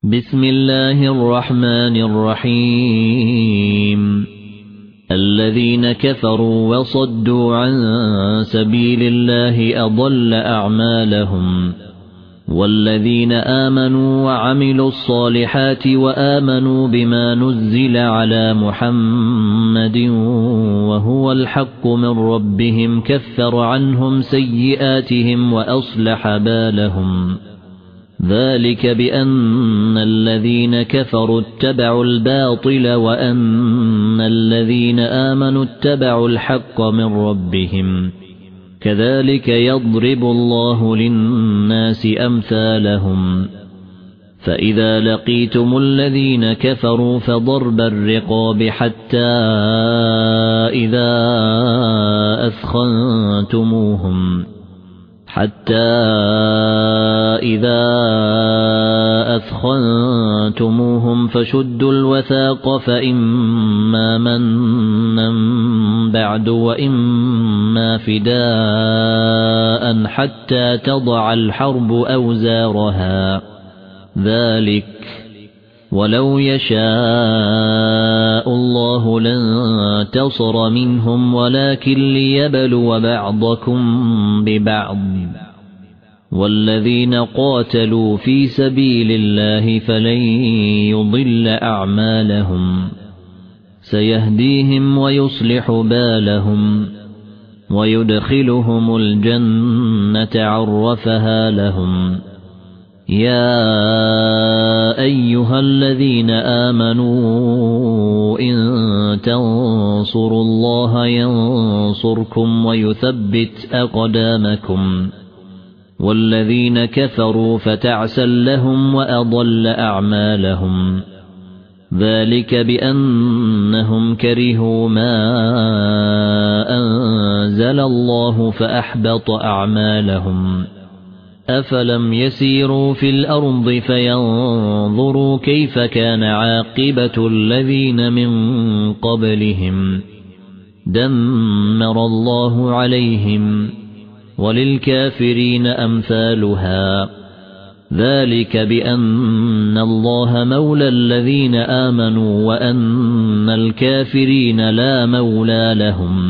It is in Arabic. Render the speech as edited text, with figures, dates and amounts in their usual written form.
بسم الله الرحمن الرحيم الذين كفروا وصدوا عن سبيل الله أضل أعمالهم والذين آمنوا وعملوا الصالحات وآمنوا بما نزل على محمد وهو الحق من ربهم كفر عنهم سيئاتهم وأصلح بالهم ذلك بأن الذين كفروا اتبعوا الباطل وأن الذين آمنوا اتبعوا الحق من ربهم كذلك يضرب الله للناس أمثالهم فإذا لقيتم الذين كفروا فضرب الرقاب حتى إذا أثخنتموهم فشدوا الوثاق فإما منا بعد وإما فداء حتى تضع الحرب أوزارها ذلك ولو يشاء الله لانتصر منهم ولكن ليبلو بعضكم ببعض والذين قاتلوا في سبيل الله فلن يضل أعمالهم سيهديهم ويصلح بالهم ويدخلهم الجنة عرفها لهم يا أيها الذين آمنوا إن تنصروا الله ينصركم ويثبت أقدامكم والذين كفروا فتعسا لهم وأضل أعمالهم ذلك بأنهم كرهوا ما أنزل الله فأحبط أعمالهم أفلم يسيروا في الأرض فينظروا كيف كان عاقبة الذين من قبلهم دمر الله عليهم وللكافرين أمثالها ذلك بأن الله مولى الذين آمنوا وأن الكافرين لا مولى لهم